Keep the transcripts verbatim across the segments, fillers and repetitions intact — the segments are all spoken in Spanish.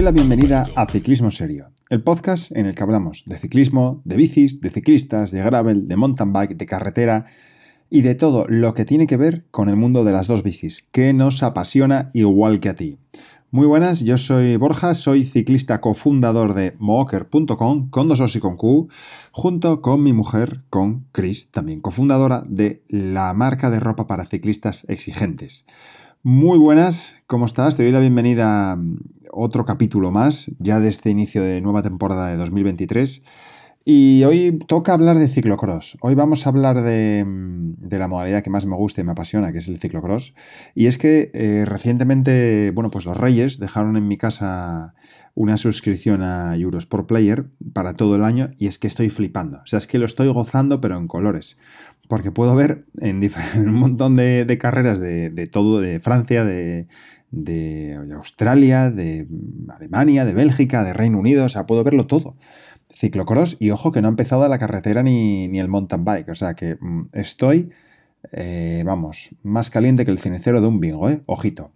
la bienvenida a Ciclismo Serio, el podcast en el que hablamos de ciclismo, de bicis, de ciclistas, de gravel, de mountain bike, de carretera y de todo lo que tiene que ver con el mundo de las dos bicis, que nos apasiona igual que a ti. Muy buenas, yo soy Borja, soy ciclista cofundador de mooker punto com, con dos os y con Q, junto con mi mujer, con Chris, también cofundadora de la marca de ropa para ciclistas exigentes. Muy buenas, ¿cómo estás? Te doy la bienvenida a otro capítulo más, ya de este inicio de nueva temporada de dos mil veintitrés. Y hoy toca hablar de ciclocross. Hoy vamos a hablar de, de la modalidad que más me gusta y me apasiona, que es el ciclocross. Y es que eh, recientemente, bueno, pues los Reyes dejaron en mi casa una suscripción a Eurosport Player para todo el año y es que estoy flipando. O sea, es que lo estoy gozando, pero en colores. Porque puedo ver en, en un montón de, de carreras de, de todo, de Francia, de, de, de Australia, de Alemania, de Bélgica, de Reino Unido. O sea, puedo verlo todo. Ciclocross, y ojo que no ha empezado la carretera ni, ni el mountain bike, o sea que mmm, estoy, eh, vamos, más caliente que el cenicero de un bingo, ¿eh? Ojito.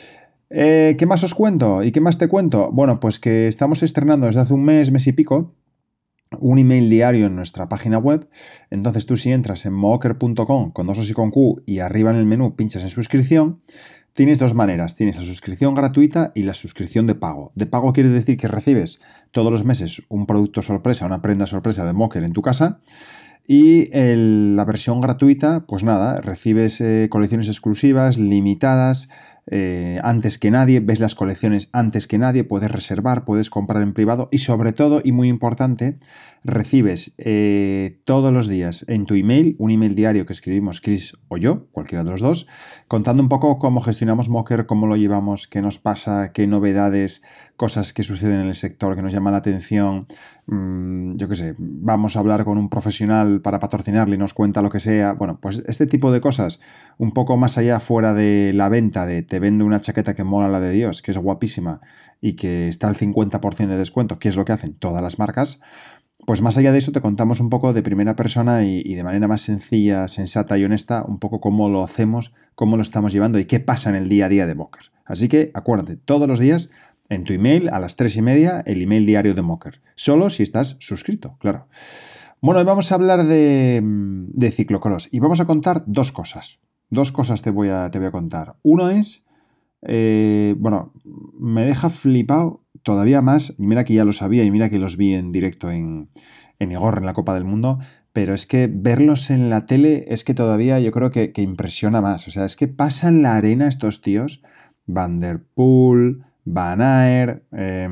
Eh, ¿Qué más os cuento? ¿Y qué más te cuento? Bueno, pues que estamos estrenando desde hace un mes, mes y pico, un email diario en nuestra página web. Entonces tú si entras en mooker punto com con dos os y con Q y arriba en el menú pinchas en suscripción, tienes dos maneras. Tienes la suscripción gratuita y la suscripción de pago. De pago quiere decir que recibes todos los meses un producto sorpresa, una prenda sorpresa de Mooker en tu casa. Y el, la versión gratuita, pues nada, recibes eh, colecciones exclusivas, limitadas, eh, antes que nadie, ves las colecciones antes que nadie, puedes reservar, puedes comprar en privado y sobre todo, y muy importante, recibes eh, todos los días en tu email, un email diario que escribimos Chris o yo, cualquiera de los dos, contando un poco cómo gestionamos Mooker, cómo lo llevamos, qué nos pasa, qué novedades, cosas que suceden en el sector que nos llaman la atención. Mmm, yo qué sé, vamos a hablar con un profesional para patrocinarle y nos cuenta lo que sea. Bueno, pues este tipo de cosas, un poco más allá, fuera de la venta, de te vendo una chaqueta que mola la de Dios, que es guapísima y que está al cincuenta por ciento de descuento, que es lo que hacen todas las marcas. Pues más allá de eso te contamos un poco de primera persona y, y de manera más sencilla, sensata y honesta, un poco cómo lo hacemos, cómo lo estamos llevando y qué pasa en el día a día de Mooker. Así que acuérdate, todos los días en tu email a las tres y media el email diario de Mooker. Solo si estás suscrito, claro. Bueno, hoy vamos a hablar de, de ciclocross y vamos a contar dos cosas. Dos cosas te voy a, te voy a contar. Uno es, eh, bueno, me deja flipado todavía más, y mira que ya lo sabía y mira que los vi en directo en, en Igor, en la Copa del Mundo, pero es que verlos en la tele es que todavía yo creo que, que impresiona más. O sea, es que pasan la arena estos tíos, Van der Poel, Van Aert, eh,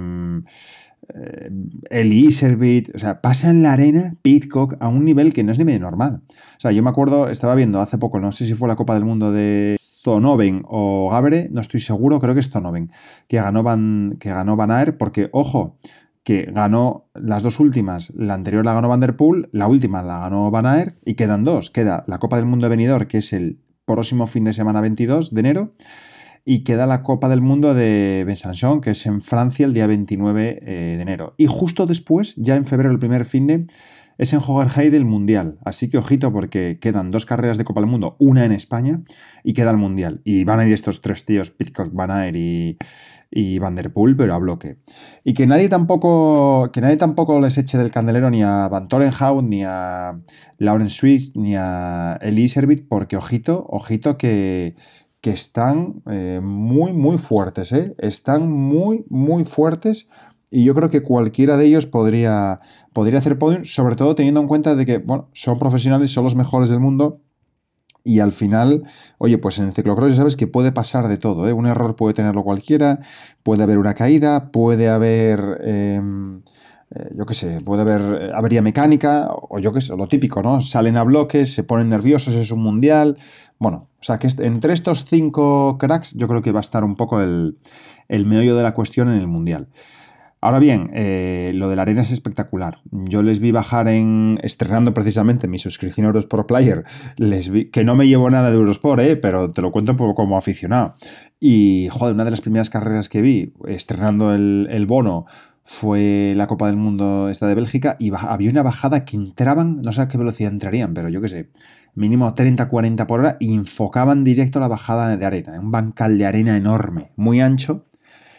eh, Eli Iserbyt, o sea, pasan la arena, Pidcock, a un nivel que no es ni medio normal. O sea, yo me acuerdo, estaba viendo hace poco, no sé si fue la Copa del Mundo de Zonoven o Gabre, no estoy seguro, creo que es Zonoven, que ganó Van, que ganó Van Aert, porque, ojo, que ganó las dos últimas, la anterior la ganó Van der Poel, la última la ganó Van Aert, y quedan dos, queda la Copa del Mundo de Benidorm, que es el próximo fin de semana veintidós de enero, y queda la Copa del Mundo de Besançon, que es en Francia el día veintinueve de enero. Y justo después, ya en febrero, el primer fin de, es en Hoogerheide el Mundial. Así que ojito porque quedan dos carreras de Copa del Mundo, una en España y queda el Mundial. Y van a ir estos tres tíos, Pidcock, Van Aert y, y Van der Poel, pero a bloque. Y que nadie tampoco que nadie tampoco les eche del candelero ni a Van Torenhout, ni a Laurens Swiss, ni a Eli Iserbyt, porque ojito, ojito que... que están eh, muy, muy fuertes, ¿eh? Están muy, muy fuertes y yo creo que cualquiera de ellos podría, podría hacer podium, sobre todo teniendo en cuenta de que, bueno, son profesionales, son los mejores del mundo y al final, oye, pues en el ciclocross ya sabes que puede pasar de todo, ¿eh? Un error puede tenerlo cualquiera, puede haber una caída, puede haber... Eh, Eh, yo qué sé, puede haber avería mecánica o yo qué sé, lo típico, ¿no? Salen a bloques, se ponen nerviosos, es un mundial. Bueno, o sea que entre estos cinco cracks yo creo que va a estar un poco el, el meollo de la cuestión en el mundial. Ahora bien, eh, lo de la arena es espectacular. Yo les vi bajar en... estrenando precisamente mi suscripción a Eurosport Player, les vi, que no me llevo nada de Eurosport, ¿eh? Pero te lo cuento un poco como aficionado. Y, joder, una de las primeras carreras que vi, estrenando el, el bono, fue la Copa del Mundo esta de Bélgica y había una bajada que entraban, no sé a qué velocidad entrarían, pero yo qué sé, mínimo treinta a cuarenta por hora y enfocaban directo la bajada de arena, un bancal de arena enorme, muy ancho.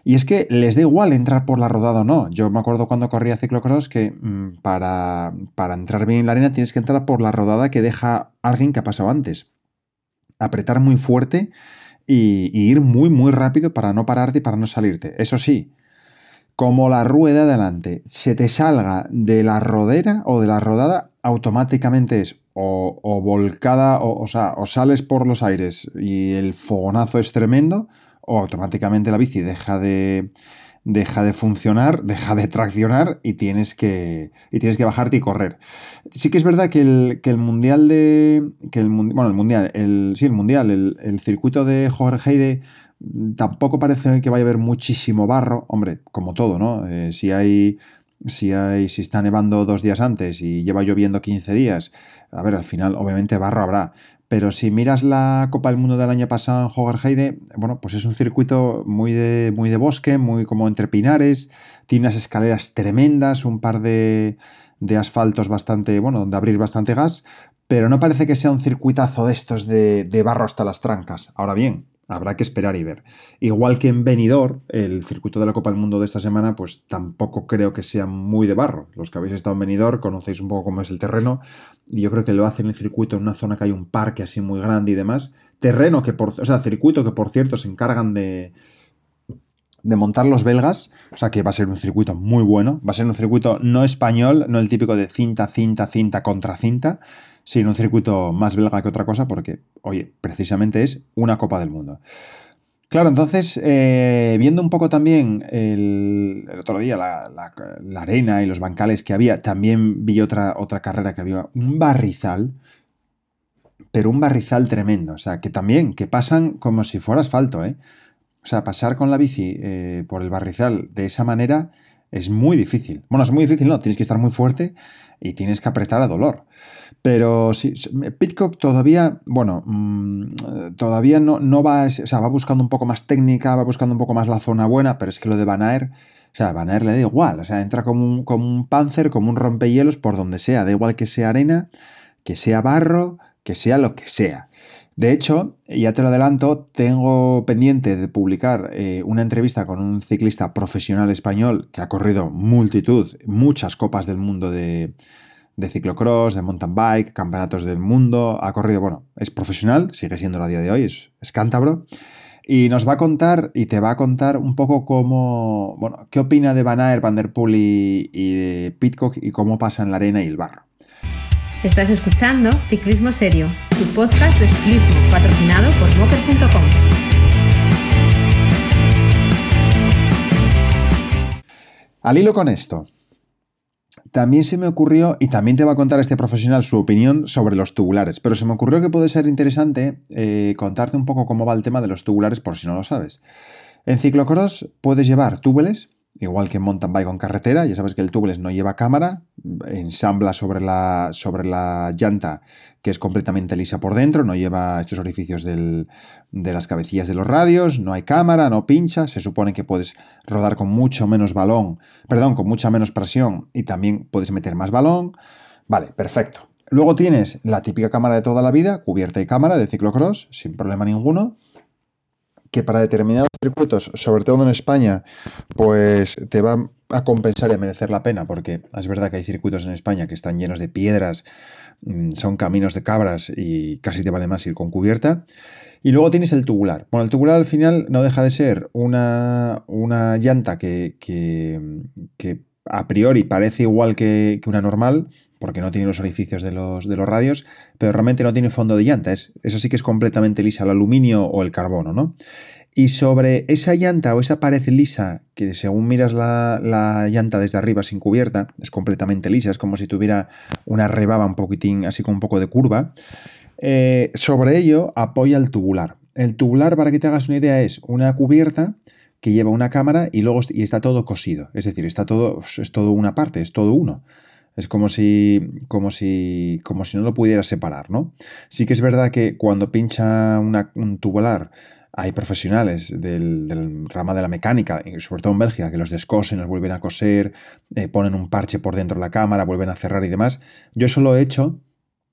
Y es que les da igual entrar por la rodada o no. Yo me acuerdo cuando corría ciclocross que mmm, para, para entrar bien en la arena tienes que entrar por la rodada que deja alguien que ha pasado antes. Apretar muy fuerte y, y ir muy, muy rápido para no pararte y para no salirte. Eso sí, como la rueda de adelante se te salga de la rodera o de la rodada, automáticamente es o, o volcada, o, o sea, o sales por los aires y el fogonazo es tremendo, o automáticamente la bici deja de, deja de funcionar, deja de traccionar y tienes que, y tienes que bajarte y correr. Sí que es verdad que el, que el mundial de... Que el, bueno, el mundial, el, sí, el mundial, el, el circuito de Jorgeide tampoco parece que vaya a haber muchísimo barro. Hombre, como todo, ¿no? Eh, si hay... Si, hay, si está nevando dos días antes y lleva lloviendo quince días, a ver, al final obviamente barro habrá. Pero si miras la Copa del Mundo del año pasado en Hogerheide, bueno, pues es un circuito muy de, muy de bosque, muy como entre pinares, tiene unas escaleras tremendas, un par de, de asfaltos bastante, bueno, donde abrir bastante gas, pero no parece que sea un circuitazo de estos de, de barro hasta las trancas. Ahora bien, habrá que esperar y ver. Igual que en Benidorm, el circuito de la Copa del Mundo de esta semana, pues tampoco creo que sea muy de barro. Los que habéis estado en Benidorm conocéis un poco cómo es el terreno y yo creo que lo hacen el circuito en una zona que hay un parque así muy grande y demás. Terreno que por... O sea, circuito que por cierto se encargan de... de montar los belgas, o sea que va a ser un circuito muy bueno. Va a ser un circuito no español, no el típico de cinta, cinta, cinta contra cinta, sino un circuito más belga que otra cosa porque, oye, precisamente es una Copa del Mundo. Claro, entonces, eh, viendo un poco también el, el otro día la, la, la arena y los bancales que había, también vi otra, otra carrera que había un barrizal, pero un barrizal tremendo, o sea, que también, que pasan como si fuera asfalto, ¿eh? O sea, pasar con la bici eh, por el barrizal de esa manera es muy difícil. Bueno, es muy difícil, no, tienes que estar muy fuerte y tienes que apretar a dolor. Pero sí, Pidcock todavía, bueno, mmm, todavía no, no va, o sea, va buscando un poco más técnica, va buscando un poco más la zona buena, pero es que lo de Van Aert, o sea, Van Aert le da igual, o sea, entra como un, como un Panzer, como un rompehielos por donde sea, da igual que sea arena, que sea barro, que sea lo que sea. De hecho, ya te lo adelanto, tengo pendiente de publicar eh, una entrevista con un ciclista profesional español que ha corrido multitud, muchas copas del mundo de, de ciclocross, de mountain bike, campeonatos del mundo, ha corrido, bueno, es profesional, sigue siendo a día de hoy, es, es cántabro, y nos va a contar, y te va a contar un poco cómo, bueno, qué opina de Van Aert, Van der Poel y, y de Pidcock y cómo pasa en la arena y el barro. Estás escuchando Ciclismo Serio, tu podcast de ciclismo patrocinado por moker punto com. Al hilo con esto, también se me ocurrió, y también te va a contar este profesional su opinión sobre los tubulares, pero se me ocurrió que puede ser interesante eh, contarte un poco cómo va el tema de los tubulares por si no lo sabes. En ciclocross puedes llevar túbeles, igual que en mountain bike o en carretera, ya sabes que el tubeless no lleva cámara, ensambla sobre la, sobre la llanta que es completamente lisa por dentro, no lleva estos orificios del, de las cabecillas de los radios, no hay cámara, no pincha, se supone que puedes rodar con mucho menos balón, perdón, con mucha menos presión y también puedes meter más balón. Vale, perfecto. Luego tienes la típica cámara de toda la vida, cubierta y cámara de ciclocross, sin problema ninguno, que para determinados circuitos, sobre todo en España, pues te va a compensar y a merecer la pena, porque es verdad que hay circuitos en España que están llenos de piedras, son caminos de cabras y casi te vale más ir con cubierta. Y luego tienes el tubular. Bueno, el tubular al final no deja de ser una, una llanta que, que, que a priori parece igual que, que una normal, porque no tiene los orificios de los, de los radios, pero realmente no tiene fondo de llanta. Es, eso sí que es completamente lisa, el aluminio o el carbono, ¿no? Y sobre esa llanta o esa pared lisa, que según miras la, la llanta desde arriba sin cubierta, es completamente lisa, es como si tuviera una rebaba un poquitín, así con un poco de curva, eh, sobre ello apoya el tubular. El tubular, para que te hagas una idea, es una cubierta que lleva una cámara y luego y está todo cosido. Es decir, está todo, es todo una parte, es todo uno. Es como si, como si, como si no lo pudieras separar, ¿no? Sí que es verdad que cuando pincha una, un tubular hay profesionales del, del rama de la mecánica, y sobre todo en Bélgica, que los descosen, los vuelven a coser, eh, ponen un parche por dentro de la cámara, vuelven a cerrar y demás. Yo eso lo he hecho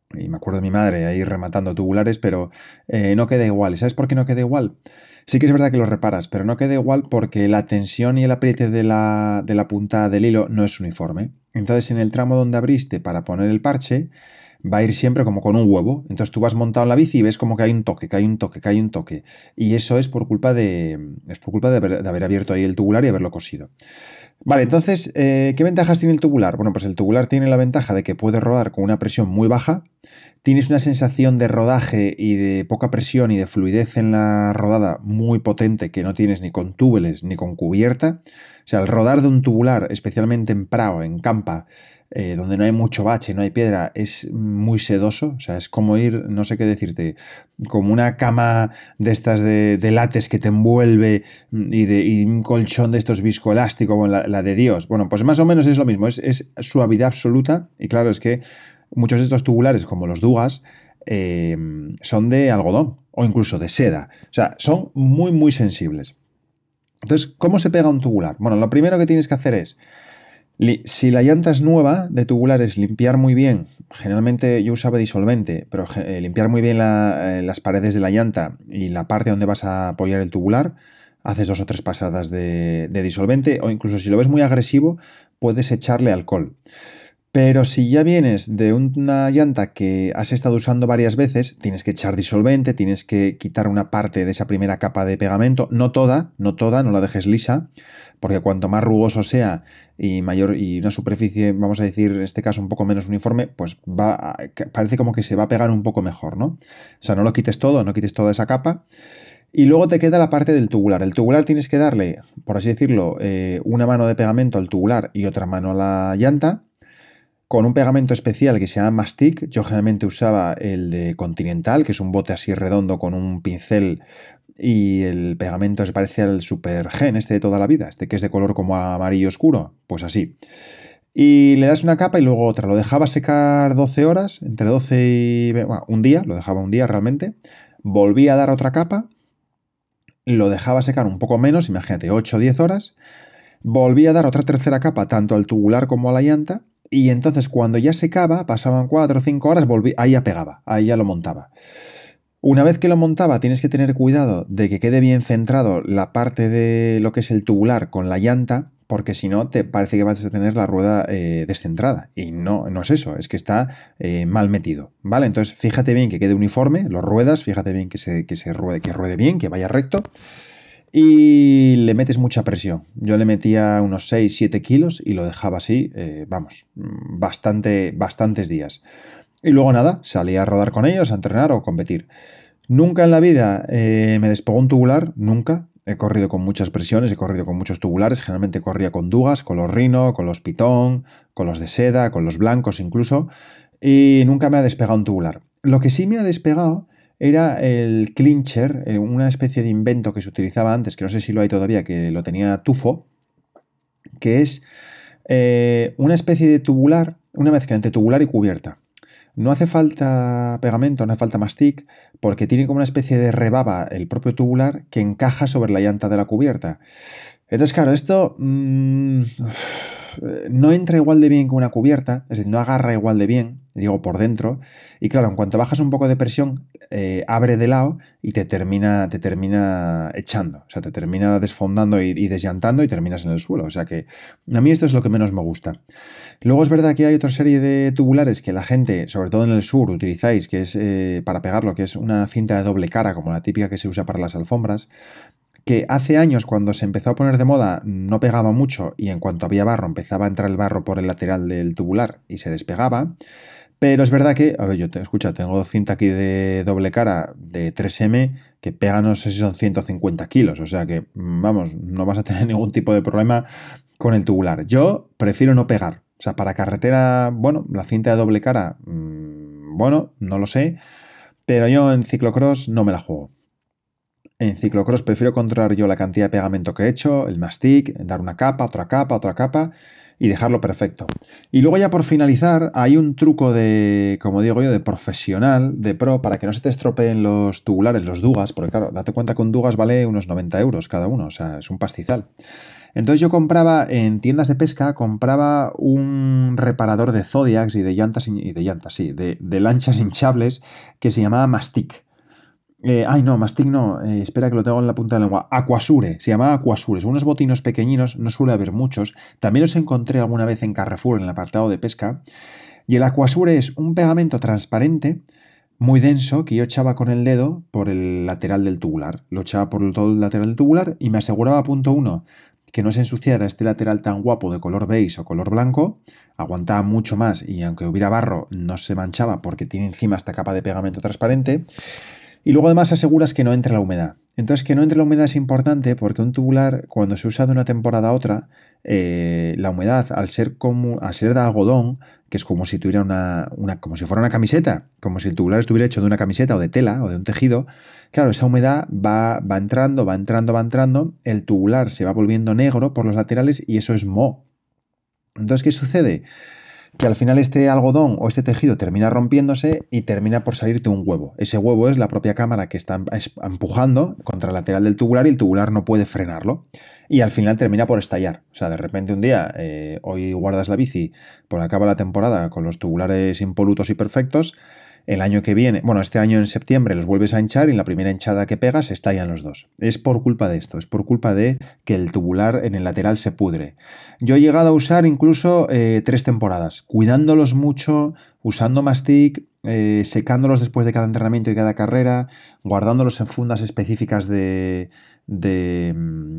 y me acuerdo de mi madre ahí rematando tubulares, pero eh, no queda igual. ¿Y sabes por qué no queda igual? Sí que es verdad que lo reparas, pero no queda igual porque la tensión y el apriete de la, de la punta del hilo no es uniforme. Entonces, en el tramo donde abriste para poner el parche, va a ir siempre como con un huevo. Entonces tú vas montado en la bici y ves como que hay un toque, que hay un toque, que hay un toque. Y eso es por culpa de, es por culpa de haber, de haber abierto ahí el tubular y haberlo cosido. Vale, entonces, eh, ¿qué ventajas tiene el tubular? Bueno, pues el tubular tiene la ventaja de que puede rodar con una presión muy baja. Tienes una sensación de rodaje y de poca presión y de fluidez en la rodada muy potente que no tienes ni con túbeles ni con cubierta. O sea, el rodar de un tubular, especialmente en prao, en campa, eh, donde no hay mucho bache, no hay piedra, es muy sedoso. O sea, es como ir, no sé qué decirte, como una cama de estas de, de látex que te envuelve y, de, y un colchón de estos viscoelásticos, como la, la de Dios. Bueno, pues más o menos es lo mismo, es, es suavidad absoluta. Y claro, es que muchos de estos tubulares, como los Dugas, eh, son de algodón o incluso de seda. O sea, son muy, muy sensibles. Entonces, ¿cómo se pega un tubular? Bueno, lo primero que tienes que hacer es, si la llanta es nueva de tubulares, limpiar muy bien. Generalmente yo usaba disolvente, pero eh, limpiar muy bien la, eh, las paredes de la llanta y la parte donde vas a apoyar el tubular. Haces dos o tres pasadas de, de disolvente, o incluso si lo ves muy agresivo, puedes echarle alcohol. Pero si ya vienes de una llanta que has estado usando varias veces, tienes que echar disolvente, tienes que quitar una parte de esa primera capa de pegamento, no toda, no toda, no la dejes lisa, porque cuanto más rugoso sea y mayor y una superficie, vamos a decir, en este caso un poco menos uniforme, pues va a, parece como que se va a pegar un poco mejor, ¿no? O sea, no lo quites todo, no quites toda esa capa. Y luego te queda la parte del tubular. El tubular tienes que darle, por así decirlo, eh, una mano de pegamento al tubular y otra mano a la llanta, con un pegamento especial que se llama Mastic. Yo generalmente usaba el de Continental, que es un bote así redondo con un pincel, y el pegamento se parece al Super Gen, este de toda la vida, este que es de color como amarillo oscuro, pues así. Y le das una capa y luego otra. Lo dejaba secar doce horas, entre doce y... bueno, un día, lo dejaba un día realmente. Volvía a dar otra capa, lo dejaba secar un poco menos, imagínate, ocho o diez horas. Volvía a dar otra tercera capa, tanto al tubular como a la llanta. Y entonces cuando ya secaba, pasaban cuatro o cinco horas, volví, ahí ya pegaba, ahí ya lo montaba. Una vez que lo montaba, tienes que tener cuidado de que quede bien centrado la parte de lo que es el tubular con la llanta, porque si no, te parece que vas a tener la rueda eh, descentrada. Y no, no es eso, es que está eh, mal metido, ¿vale? Entonces, fíjate bien que quede uniforme, lo ruedas, fíjate bien que se, que se ruede, que ruede bien, que vaya recto. Y le metes mucha presión. Yo le metía unos seis siete kilos y lo dejaba así, eh, vamos, bastante, bastantes días. Y luego nada, salía a rodar con ellos, a entrenar o a competir. Nunca en la vida eh, me despegó un tubular, nunca. He corrido con muchas presiones, he corrido con muchos tubulares. Generalmente corría con Dugas, con los Rhino, con los Pitón, con los de seda, con los blancos incluso. Y nunca me ha despegado un tubular. Lo que sí me ha despegado era el clincher, una especie de invento que se utilizaba antes, que no sé si lo hay todavía, que lo tenía Tufo, que es eh, una especie de tubular, una mezcla entre tubular y cubierta. No hace falta pegamento, no hace falta mastic, porque tiene como una especie de rebaba el propio tubular que encaja sobre la llanta de la cubierta. Entonces, claro, esto mmm, no entra igual de bien que una cubierta, es decir, no agarra igual de bien, digo, por dentro. Y claro, en cuanto bajas un poco de presión, eh, abre de lado y te termina, te termina echando. O sea, te termina desfondando y, y desllantando y terminas en el suelo. O sea que a mí esto es lo que menos me gusta. Luego es verdad que hay otra serie de tubulares que la gente, sobre todo en el sur, utilizáis, que es eh, para pegarlo, que es una cinta de doble cara, como la típica que se usa para las alfombras, que hace años, cuando se empezó a poner de moda, no pegaba mucho y en cuanto había barro empezaba a entrar el barro por el lateral del tubular y se despegaba. Pero es verdad que, a ver, yo te escucha, tengo cinta aquí de doble cara de tres eme que pega, no sé si son ciento cincuenta kilos, o sea que, vamos, no vas a tener ningún tipo de problema con el tubular. Yo prefiero no pegar. O sea, para carretera, bueno, la cinta de doble cara, mmm, bueno, no lo sé, pero yo en ciclocross no me la juego. En ciclocross prefiero controlar yo la cantidad de pegamento que he hecho, el mastic, dar una capa, otra capa, otra capa y dejarlo perfecto. Y luego ya por finalizar hay un truco de, como digo yo, de profesional, de pro, para que no se te estropeen los tubulares, los Dugas, porque claro, date cuenta que un Dugas vale unos noventa euros cada uno, o sea, es un pastizal. Entonces yo compraba en tiendas de pesca, compraba un reparador de Zodiacs y de llantas, y de llantas, sí, de, de lanchas hinchables que se llamaba Mastic. Eh, ay, no, Mastic no, eh, espera que lo tengo en la punta de la lengua. Aquasure, se llamaba Aquasure. Son unos botinos pequeñinos, no suele haber muchos. También los encontré alguna vez en Carrefour, en el apartado de pesca. Y el Aquasure es un pegamento transparente, muy denso, que yo echaba con el dedo por el lateral del tubular. Lo echaba por todo el lateral del tubular y me aseguraba, punto uno, que no se ensuciara este lateral tan guapo de color beige o color blanco. Aguantaba mucho más y aunque hubiera barro no se manchaba porque tiene encima esta capa de pegamento transparente. Y luego además aseguras que no entre la humedad. Entonces, que no entre la humedad es importante porque un tubular, cuando se usa de una temporada a otra, eh, la humedad, al ser, como, al ser de algodón, que es como si tuviera una, una, como si fuera una camiseta, como si el tubular estuviera hecho de una camiseta o de tela o de un tejido, claro, esa humedad va, va entrando, va entrando, va entrando, el tubular se va volviendo negro por los laterales y eso es moho. Entonces, ¿qué sucede? Que al final este algodón o este tejido termina rompiéndose y termina por salirte un huevo. Ese huevo es la propia cámara que está empujando contra el lateral del tubular y el tubular no puede frenarlo. Y al final termina por estallar. O sea, de repente un día, eh, hoy guardas la bici, por acaba la temporada con los tubulares impolutos y perfectos. El año que viene, bueno, este año en septiembre los vuelves a hinchar y en la primera hinchada que pegas estallan los dos. Es por culpa de esto, es por culpa de que el tubular en el lateral se pudre. Yo he llegado a usar incluso eh, tres temporadas, cuidándolos mucho, usando Mastic, eh, secándolos después de cada entrenamiento y cada carrera, guardándolos en fundas específicas de, de,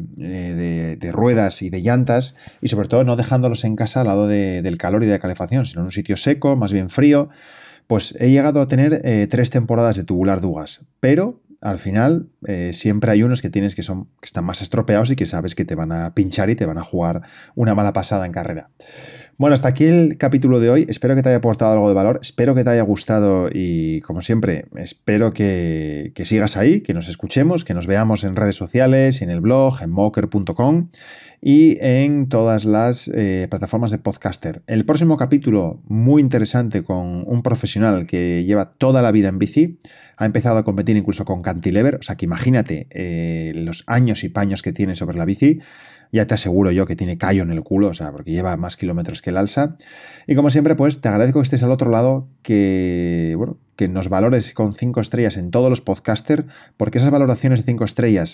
de, de ruedas y de llantas y sobre todo no dejándolos en casa al lado de, del calor y de la calefacción, sino en un sitio seco, más bien frío. Pues he llegado a tener eh, tres temporadas de tubular Dugas, pero al final eh, siempre hay unos que tienes que, son, que están más estropeados y que sabes que te van a pinchar y te van a jugar una mala pasada en carrera. Bueno, hasta aquí el capítulo de hoy. Espero que te haya aportado algo de valor, espero que te haya gustado y, como siempre, espero que, que sigas ahí, que nos escuchemos, que nos veamos en redes sociales, en el blog, en moker punto com y en todas las eh, plataformas de podcaster. El próximo capítulo, muy interesante, con un profesional que lleva toda la vida en bici, ha empezado a competir incluso con cantilever, o sea que imagínate eh, los años y paños que tiene sobre la bici. Ya te aseguro yo que tiene callo en el culo, o sea, porque lleva más kilómetros que el alza. Y como siempre, pues te agradezco que estés al otro lado, que, bueno, que nos valores con cinco estrellas en todos los podcasters, porque esas valoraciones de cinco estrellas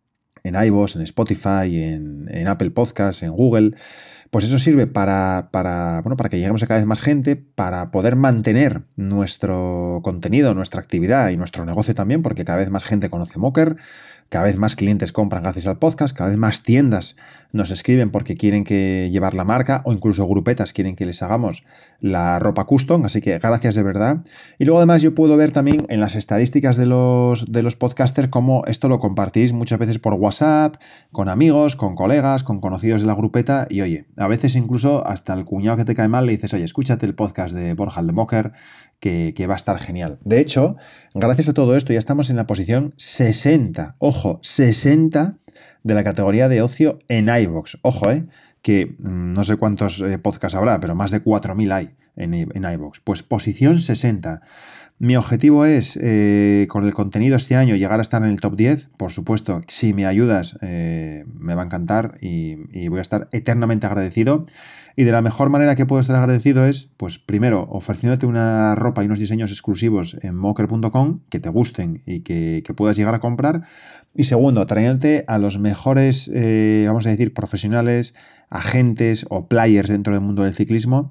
en iVoox, en Spotify, en, en Apple Podcasts, en Google, pues eso sirve para, para, bueno, para que lleguemos a cada vez más gente, para poder mantener nuestro contenido, nuestra actividad y nuestro negocio también, porque cada vez más gente conoce Moker, cada vez más clientes compran gracias al podcast, cada vez más tiendas nos escriben porque quieren que llevar la marca o incluso grupetas quieren que les hagamos la ropa custom, así que gracias de verdad. Y luego además yo puedo ver también en las estadísticas de los, de los podcasters cómo esto lo compartís muchas veces por WhatsApp, con amigos, con colegas, con conocidos de la grupeta y oye, a veces incluso hasta el cuñado que te cae mal le dices, oye, escúchate el podcast de Borja el de Moker, que, que va a estar genial. De hecho, gracias a todo esto ya estamos en la posición sesenta, ojo, sesenta de la categoría de ocio en iVoox. Ojo, eh, que mmm, no sé cuántos eh, podcasts habrá, pero más de cuatro mil hay en, en iVoox. Pues posición sesenta. Mi objetivo es, eh, con el contenido este año, llegar a estar en el top diez. Por supuesto, si me ayudas, eh, me va a encantar y, y voy a estar eternamente agradecido. Y de la mejor manera que puedo estar agradecido es, pues primero, ofreciéndote una ropa y unos diseños exclusivos en moker punto com que te gusten y que, que puedas llegar a comprar. Y segundo, trayéndote a los mejores, eh, vamos a decir, profesionales, agentes o players dentro del mundo del ciclismo.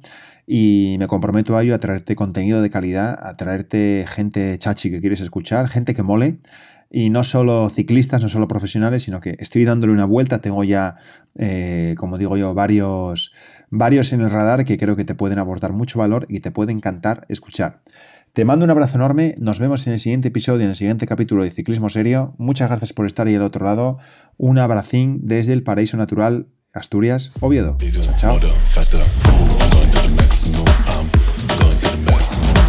Y me comprometo a ello, a traerte contenido de calidad, a traerte gente chachi que quieres escuchar, gente que mole. Y no solo ciclistas, no solo profesionales, sino que estoy dándole una vuelta. Tengo ya, eh, como digo yo, varios, varios en el radar que creo que te pueden aportar mucho valor y te puede encantar escuchar. Te mando un abrazo enorme, nos vemos en el siguiente episodio, en el siguiente capítulo de Ciclismo Serio. Muchas gracias por estar ahí al otro lado. Un abracín desde el paraíso natural, Asturias, Oviedo. Chao, chao.